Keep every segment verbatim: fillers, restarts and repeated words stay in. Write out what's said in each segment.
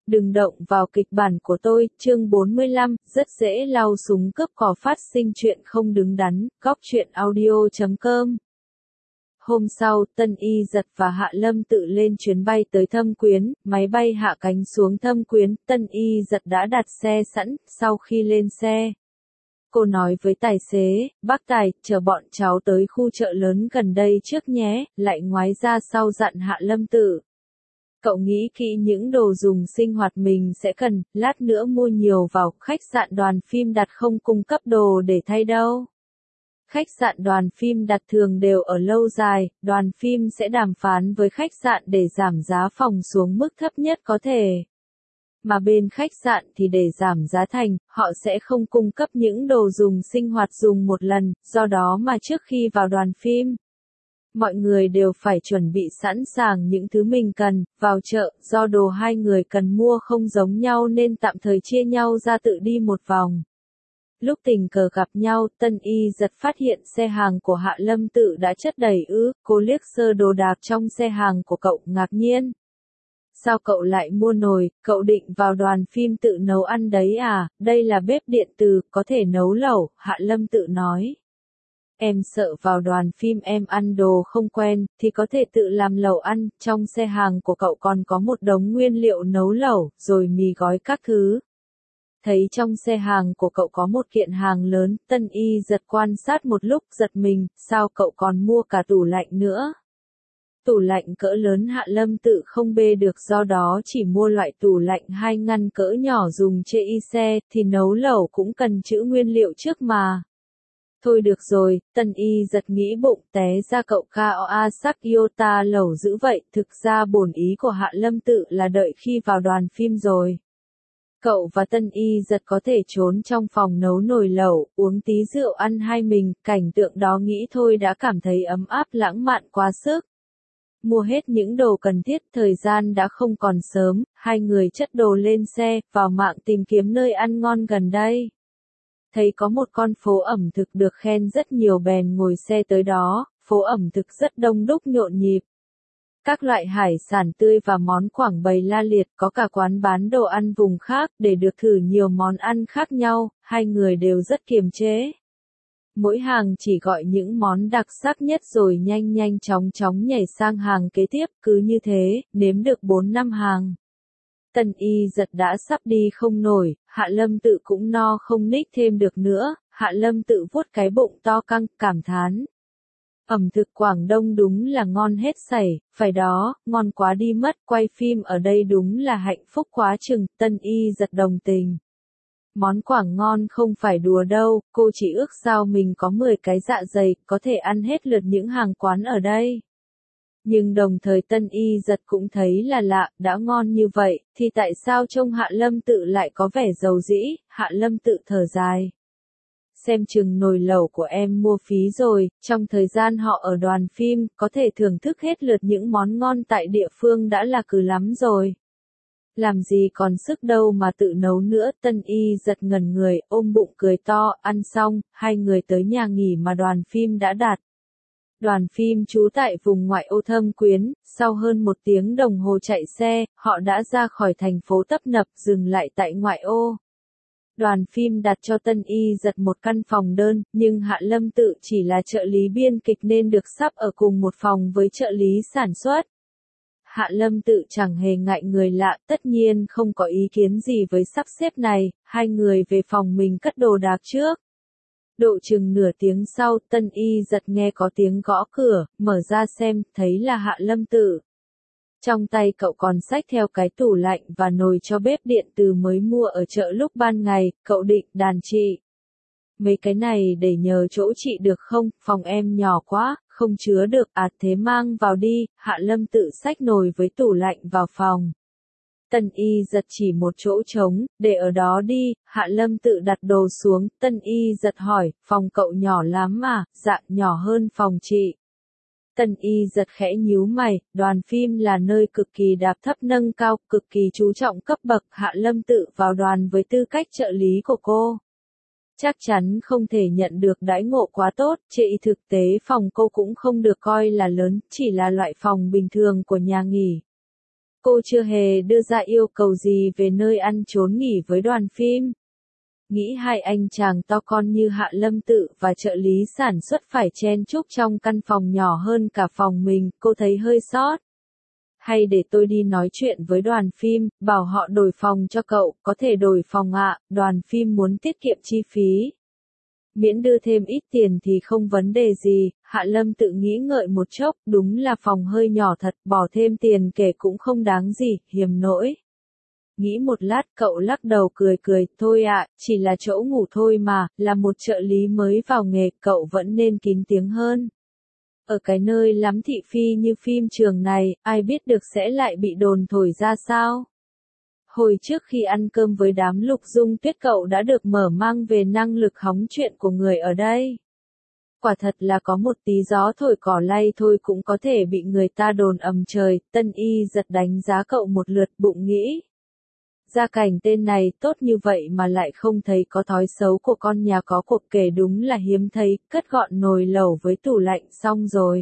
Đừng động vào kịch bản của tôi, chương bốn mươi lăm, rất dễ lau súng cướp cò phát sinh chuyện không đứng đắn, góc truyện audio chấm com. Hôm sau, Tân Y Dật và Hạ Lâm tự lên chuyến bay tới Thâm Quyến, máy bay hạ cánh xuống Thâm Quyến, Tân Y Dật đã đặt xe sẵn, sau khi lên xe. Cô nói với tài xế, bác Tài, chờ bọn cháu tới khu chợ lớn gần đây trước nhé, lại ngoái ra sau dặn Hạ Lâm tự. Cậu nghĩ kỹ những đồ dùng sinh hoạt mình sẽ cần, lát nữa mua nhiều vào, khách sạn Đoàn phim đặt không cung cấp đồ để thay đâu. Khách sạn Đoàn phim đặt thường đều ở lâu dài, Đoàn phim sẽ đàm phán với khách sạn để giảm giá phòng xuống mức thấp nhất có thể. Mà bên khách sạn thì để giảm giá thành, họ sẽ không cung cấp những đồ dùng sinh hoạt dùng một lần, do đó mà trước khi vào đoàn phim, mọi người đều phải chuẩn bị sẵn sàng những thứ mình cần, vào chợ, do đồ hai người cần mua không giống nhau nên tạm thời chia nhau ra tự đi một vòng. Lúc tình cờ gặp nhau, Tân Y Dật phát hiện xe hàng của Hạ Lâm tự đã chất đầy ứ, cô liếc sơ đồ đạc trong xe hàng của cậu, ngạc nhiên. Sao cậu lại mua nồi, cậu định vào đoàn phim tự nấu ăn đấy à, đây là bếp điện từ, có thể nấu lẩu, Hạ Lâm tự nói. Em sợ vào đoàn phim em ăn đồ không quen, thì có thể tự làm lẩu ăn, trong xe hàng của cậu còn có một đống nguyên liệu nấu lẩu, rồi mì gói các thứ. Thấy trong xe hàng của cậu có một kiện hàng lớn, Tân Y Dật quan sát một lúc giật mình, sao cậu còn mua cả tủ lạnh nữa? Tủ lạnh cỡ lớn Hạ Lâm tự không bê được, do đó chỉ mua loại tủ lạnh hai ngăn cỡ nhỏ dùng chê y xe, thì nấu lẩu cũng cần trữ nguyên liệu trước mà. Thôi được rồi, Tân Y Dật nghĩ bụng, té ra cậu Kaoa sắc Yota lẩu dữ vậy, thực ra bổn ý của Hạ Lâm tự là đợi khi vào đoàn phim rồi. Cậu và Tân Y Dật có thể trốn trong phòng nấu nồi lẩu, uống tí rượu ăn hai mình, cảnh tượng đó nghĩ thôi đã cảm thấy ấm áp lãng mạn quá sức. Mua hết những đồ cần thiết, thời gian đã không còn sớm, hai người chất đồ lên xe, vào mạng tìm kiếm nơi ăn ngon gần đây. Thấy có một con phố ẩm thực được khen rất nhiều bèn ngồi xe tới đó, phố ẩm thực rất đông đúc nhộn nhịp. Các loại hải sản tươi và món Quảng bày la liệt, có cả quán bán đồ ăn vùng khác, để được thử nhiều món ăn khác nhau, hai người đều rất kiềm chế. Mỗi hàng chỉ gọi những món đặc sắc nhất rồi nhanh nhanh chóng chóng nhảy sang hàng kế tiếp, cứ như thế, nếm được bốn năm hàng. Tân Y Dật đã sắp đi không nổi, Hạ Lâm tự cũng no không ních thêm được nữa, Hạ Lâm tự vuốt cái bụng to căng, cảm thán. Ẩm thực Quảng Đông đúng là ngon hết sảy, phải đó, ngon quá đi mất, quay phim ở đây đúng là hạnh phúc quá chừng, Tân Y Dật đồng tình. Món Quảng ngon không phải đùa đâu, cô chỉ ước sao mình có mười cái dạ dày, có thể ăn hết lượt những hàng quán ở đây. Nhưng đồng thời Tân Y Dật cũng thấy là lạ, đã ngon như vậy, thì tại sao trông Hạ Lâm tự lại có vẻ dầu dĩ, Hạ Lâm tự thở dài. Xem chừng nồi lẩu của em mua phí rồi, trong thời gian họ ở đoàn phim, có thể thưởng thức hết lượt những món ngon tại địa phương đã là cừ lắm rồi. Làm gì còn sức đâu mà tự nấu nữa, Tân Y Dật ngẩn người, ôm bụng cười to, ăn xong, hai người tới nhà nghỉ mà đoàn phim đã đặt. Đoàn phim trú tại vùng ngoại ô Thâm Quyến, sau hơn một tiếng đồng hồ chạy xe, họ đã ra khỏi thành phố tấp nập, dừng lại tại ngoại ô. Đoàn phim đặt cho Tân Y Dật một căn phòng đơn, nhưng Hạ Lâm tự chỉ là trợ lý biên kịch nên được sắp ở cùng một phòng với trợ lý sản xuất. Hạ Lâm tự chẳng hề ngại người lạ, tất nhiên không có ý kiến gì với sắp xếp này, hai người về phòng mình cất đồ đạc trước. Độ chừng nửa tiếng sau, Tân Y Dật nghe có tiếng gõ cửa, mở ra xem, thấy là Hạ Lâm tự. Trong tay cậu còn xách theo cái tủ lạnh và nồi cho bếp điện từ mới mua ở chợ lúc ban ngày, cậu định đàn chị. Mấy cái này để nhờ chỗ chị được không, phòng em nhỏ quá, không chứa được, à thế mang vào đi, Hạ Lâm tự xách nồi với tủ lạnh vào phòng. Tân Y Dật chỉ một chỗ trống, để ở đó đi, Hạ Lâm tự đặt đồ xuống, Tân Y Dật hỏi, phòng cậu nhỏ lắm à, dạ nhỏ hơn phòng chị. Tân Y Dật khẽ nhíu mày, đoàn phim là nơi cực kỳ đạp thấp nâng cao, cực kỳ chú trọng cấp bậc, Hạ Lâm tự vào đoàn với tư cách trợ lý của cô. Chắc chắn không thể nhận được đãi ngộ quá tốt, chị thực tế phòng cô cũng không được coi là lớn, chỉ là loại phòng bình thường của nhà nghỉ. cô chưa hề đưa ra yêu cầu gì về nơi ăn trốn nghỉ với đoàn phim. Nghĩ hai anh chàng to con như Hạ Lâm Tự và trợ lý sản xuất phải chen chúc trong căn phòng nhỏ hơn cả phòng mình, cô thấy hơi sót. Hay để tôi đi nói chuyện với đoàn phim, bảo họ đổi phòng cho cậu, có thể đổi phòng ạ, đoàn phim muốn tiết kiệm chi phí. Miễn đưa thêm ít tiền thì không vấn đề gì, Hạ Lâm Tự nghĩ ngợi một chốc, đúng là phòng hơi nhỏ thật, bỏ thêm tiền kể cũng không đáng gì, hiềm nỗi. Nghĩ một lát cậu lắc đầu cười cười, thôi ạ, chỉ là chỗ ngủ thôi mà, là một trợ lý mới vào nghề, cậu vẫn nên kín tiếng hơn. Ở cái nơi lắm thị phi như phim trường này, ai biết được sẽ lại bị đồn thổi ra sao? Hồi trước khi ăn cơm với đám Lục Dung Tuyết cậu đã được mở mang về năng lực hóng chuyện của người ở đây. Quả thật là có một tí gió thổi cỏ lay thôi cũng có thể bị người ta đồn ầm trời, Tân Y giật đánh giá cậu một lượt bụng nghĩ. Gia cảnh tên này tốt như vậy mà lại không thấy có thói xấu của con nhà có cuộc kể đúng là hiếm thấy, cất gọn nồi lẩu với tủ lạnh xong rồi.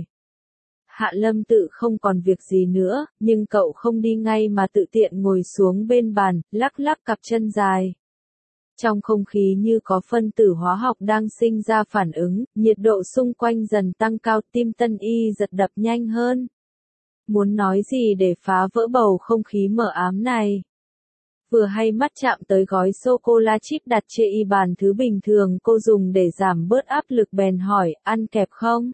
Hạ Lâm Tự không còn việc gì nữa, nhưng cậu không đi ngay mà tự tiện ngồi xuống bên bàn, lắc lắc cặp chân dài. Trong không khí như có phân tử hóa học đang sinh ra phản ứng, nhiệt độ xung quanh dần tăng cao, tim Tân Y giật đập nhanh hơn. Muốn nói gì để phá vỡ bầu không khí mờ ám này? Vừa hay mắt chạm tới gói sô-cô-la chip đặt trên y bàn thứ bình thường cô dùng để giảm bớt áp lực bèn hỏi, ăn kẹp không?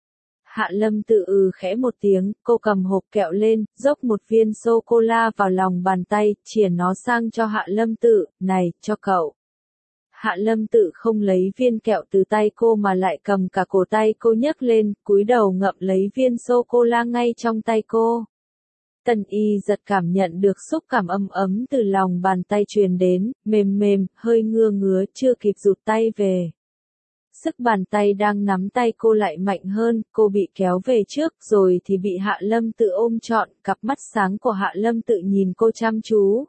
Hạ Lâm Tự ừ khẽ một tiếng, cô cầm hộp kẹo lên, dốc một viên sô-cô-la vào lòng bàn tay, chìa nó sang cho Hạ Lâm Tự, này, cho cậu. Hạ Lâm Tự không lấy viên kẹo từ tay cô mà lại cầm cả cổ tay cô nhấc lên, cúi đầu ngậm lấy viên sô-cô-la ngay trong tay cô. Tân Y giật cảm nhận được xúc cảm ấm ấm từ lòng bàn tay truyền đến, mềm mềm, hơi ngưa ngứa, chưa kịp rụt tay về. Sức bàn tay đang nắm tay cô lại mạnh hơn, cô bị kéo về trước rồi thì bị Hạ Lâm Tự ôm trọn, cặp mắt sáng của Hạ Lâm Tự nhìn cô chăm chú.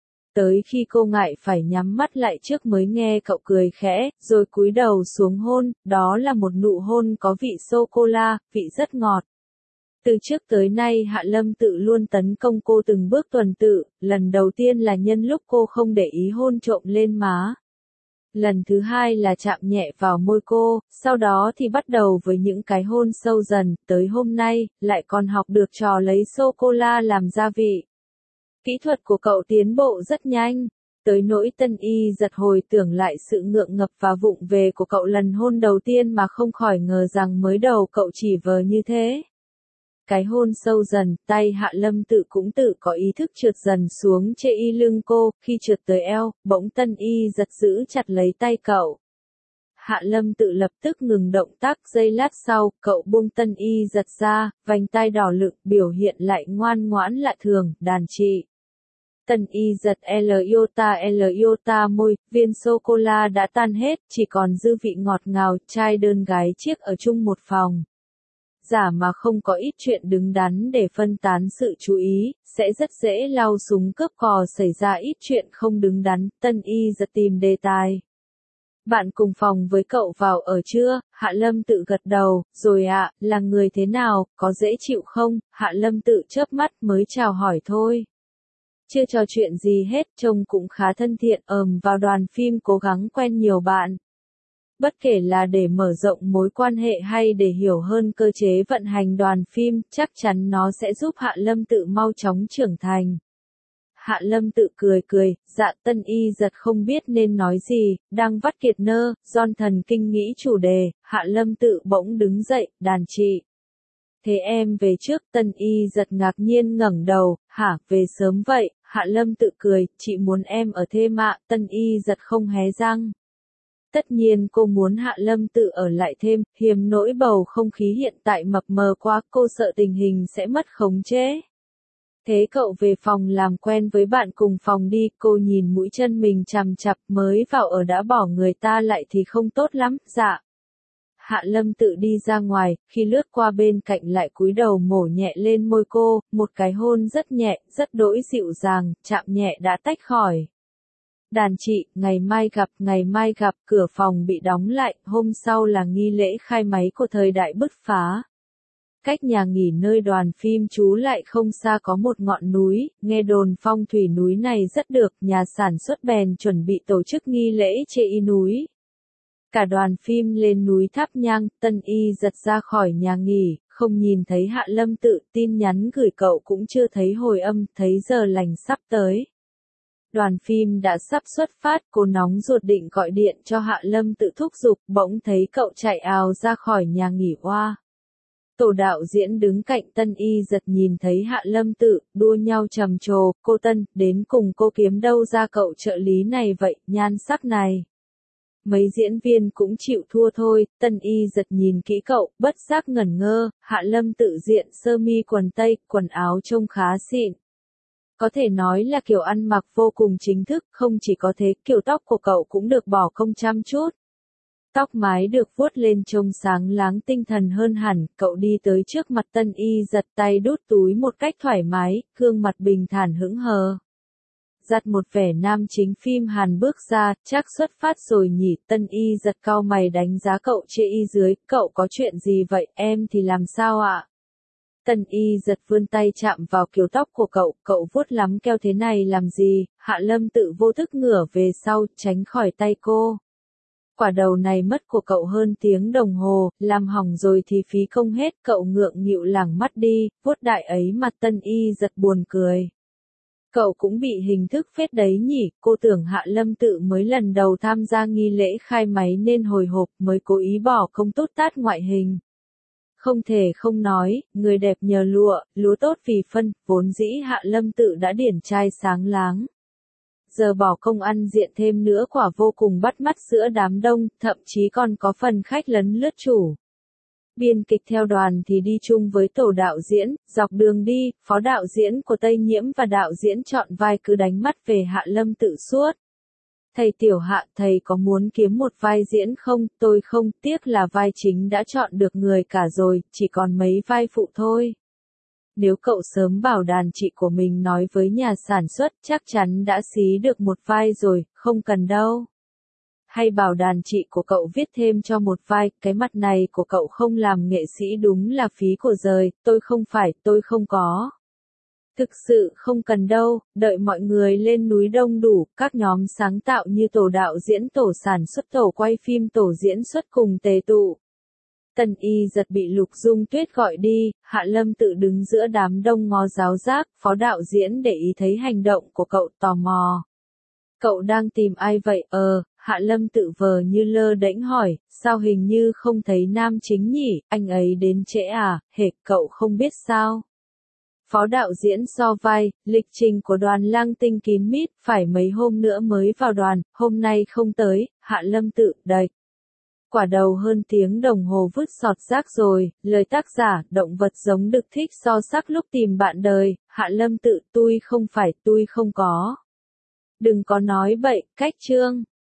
Tới khi cô ngại phải nhắm mắt lại trước mới nghe cậu cười khẽ, rồi cúi đầu xuống hôn, đó là một nụ hôn có vị sô-cô-la, vị rất ngọt. Từ trước tới nay Hạ Lâm Tự luôn tấn công cô từng bước tuần tự, lần đầu tiên là nhân lúc cô không để ý hôn trộm lên má. Lần thứ hai là chạm nhẹ vào môi cô, sau đó thì bắt đầu với những cái hôn sâu dần, tới hôm nay, lại còn học được trò lấy sô-cô-la làm gia vị. Kỹ thuật của cậu tiến bộ rất nhanh, tới nỗi Tân Y giật hồi tưởng lại sự ngượng ngập và vụng về của cậu lần hôn đầu tiên mà không khỏi ngờ rằng mới đầu cậu chỉ vờ như thế. Cái hôn sâu dần, tay Hạ Lâm Tự cũng tự có ý thức trượt dần xuống trên y lưng cô, khi trượt tới eo, bỗng Tân Y giật giữ chặt lấy tay cậu. Hạ Lâm Tự lập tức ngừng động tác, giây lát sau, cậu buông Tân Y giật ra, vành tai đỏ lựng, biểu hiện lại ngoan ngoãn lạ thường, đàn chị. Tân Y giật L iota L iota môi, viên sô-cô-la đã tan hết, chỉ còn dư vị ngọt ngào, trai đơn gái chiếc ở chung một phòng. Giả mà không có ít chuyện đứng đắn để phân tán sự chú ý, sẽ rất dễ lau súng cướp cò xảy ra ít chuyện không đứng đắn, Tân Y giật tìm đề tài. Bạn cùng phòng với cậu vào ở chưa? Hạ Lâm Tự gật đầu, rồi ạ, là người thế nào, có dễ chịu không? Hạ Lâm Tự chớp mắt mới chào hỏi thôi. Chưa trò chuyện gì hết, trông cũng khá thân thiện, ờm vào đoàn phim cố gắng quen nhiều bạn. Bất kể là để mở rộng mối quan hệ hay để hiểu hơn cơ chế vận hành đoàn phim, chắc chắn nó sẽ giúp Hạ Lâm Tự mau chóng trưởng thành. Hạ Lâm Tự cười cười, dạ. Tân Y giật không biết nên nói gì, đang vắt kiệt nơ, John thần kinh nghĩ chủ đề, Hạ Lâm Tự bỗng đứng dậy, đàn chị. Thế em về trước, Tân Y giật ngạc nhiên ngẩng đầu, hả, về sớm vậy, Hạ Lâm Tự cười, chị muốn em ở thêm ạ, Tân Y giật không hé răng. Tất nhiên cô muốn Hạ Lâm Tự ở lại thêm, hiềm nỗi bầu không khí hiện tại mập mờ quá, cô sợ tình hình sẽ mất khống chế. Thế cậu về phòng làm quen với bạn cùng phòng đi, cô nhìn mũi chân mình chằm chặp, mới vào ở đã bỏ người ta lại thì không tốt lắm, dạ. Hạ Lâm Tự đi ra ngoài, khi lướt qua bên cạnh lại cúi đầu mổ nhẹ lên môi cô, một cái hôn rất nhẹ, rất đỗi dịu dàng, chạm nhẹ đã tách khỏi. Đàn chị, ngày mai gặp, ngày mai gặp, cửa phòng bị đóng lại, hôm sau là nghi lễ khai máy của thời đại bứt phá. Cách nhà nghỉ nơi đoàn phim trú lại không xa có một ngọn núi, nghe đồn phong thủy núi này rất được, nhà sản xuất bèn chuẩn bị tổ chức nghi lễ chê y núi. Cả đoàn phim lên núi thắp nhang, Tân Y giật ra khỏi nhà nghỉ, không nhìn thấy Hạ Lâm Tự, tin nhắn gửi cậu cũng chưa thấy hồi âm, thấy giờ lành sắp tới. Đoàn phim đã sắp xuất phát, cô nóng ruột định gọi điện cho Hạ Lâm Tự thúc giục, bỗng thấy cậu chạy ào ra khỏi nhà nghỉ oa. Tổ đạo diễn đứng cạnh Tân Y giật nhìn thấy Hạ Lâm Tự, đua nhau trầm trồ, cô Tân, đến cùng cô kiếm đâu ra cậu trợ lý này vậy, nhan sắc này. Mấy diễn viên cũng chịu thua thôi, Tân Y giật nhìn kỹ cậu, bất giác ngẩn ngơ, Hạ Lâm Tự diện sơ mi quần tây, quần áo trông khá xịn. Có thể nói là kiểu ăn mặc vô cùng chính thức, không chỉ có thế, kiểu tóc của cậu cũng được bỏ công chăm chút. Tóc mái được vuốt lên trông sáng láng tinh thần hơn hẳn, cậu đi tới trước mặt Tân Y giật tay đút túi một cách thoải mái, gương mặt bình thản hững hờ. Giặt một vẻ nam chính phim Hàn bước ra, chắc xuất phát rồi nhỉ, Tân Y giật cau mày đánh giá cậu chê y dưới, cậu có chuyện gì vậy, em thì làm sao ạ? Tân Y giật vươn tay chạm vào kiểu tóc của cậu, cậu vuốt lắm keo thế này làm gì, Hạ Lâm Tự vô thức ngửa về sau, tránh khỏi tay cô. Quả đầu này mất của cậu hơn tiếng đồng hồ, làm hỏng rồi thì phí công hết, cậu ngượng nghịu lảng mắt đi, vuốt đại ấy mặt Tân Y giật buồn cười. Cậu cũng bị hình thức phết đấy nhỉ, cô tưởng Hạ Lâm Tự mới lần đầu tham gia nghi lễ khai máy nên hồi hộp mới cố ý bỏ công tốt tát ngoại hình. Không thể không nói, người đẹp nhờ lụa, lúa tốt vì phân, vốn dĩ Hạ Lâm Tự đã điển trai sáng láng. Giờ bỏ công ăn diện thêm nữa quả vô cùng bắt mắt giữa đám đông, thậm chí còn có phần khách lấn lướt chủ. Biên kịch theo đoàn thì đi chung với tổ đạo diễn, dọc đường đi, phó đạo diễn của Tây Nhiễm và đạo diễn chọn vai cứ đánh mắt về Hạ Lâm Tự suốt. Thầy Tiểu Hạ, thầy có muốn kiếm một vai diễn không? Tôi không, tiếc là vai chính đã chọn được người cả rồi, chỉ còn mấy vai phụ thôi. Nếu cậu sớm bảo đàn chị của mình nói với nhà sản xuất, chắc chắn đã xí được một vai rồi, không cần đâu. Hay bảo đàn chị của cậu viết thêm cho một vai, cái mặt này của cậu không làm nghệ sĩ đúng là phí của giời, tôi không phải, tôi không có. Thực sự không cần đâu, đợi mọi người lên núi đông đủ, các nhóm sáng tạo như tổ đạo diễn, tổ sản xuất, tổ quay phim, tổ diễn xuất cùng tề tụ. Tân Y giật bị Lục Dung Tuyết gọi đi, Hạ Lâm Tự đứng giữa đám đông ngó giáo giác, phó đạo diễn để ý thấy hành động của cậu tò mò. Cậu đang tìm ai vậy? Ờ, Hạ Lâm Tự vờ như lơ đễnh hỏi, sao hình như không thấy nam chính nhỉ, anh ấy đến trễ à, hệt cậu không biết sao. Phó đạo diễn so vai, lịch trình của đoàn Lang Tinh kín mít, phải mấy hôm nữa mới vào đoàn, hôm nay không tới, Hạ Lâm Tự, đạch. Quả đầu hơn tiếng đồng hồ vứt sọt rác rồi, lời tác giả, động vật giống đực thích so sắc lúc tìm bạn đời, Hạ Lâm Tự, tôi không phải, tôi không có. Đừng có nói bậy, cách chương.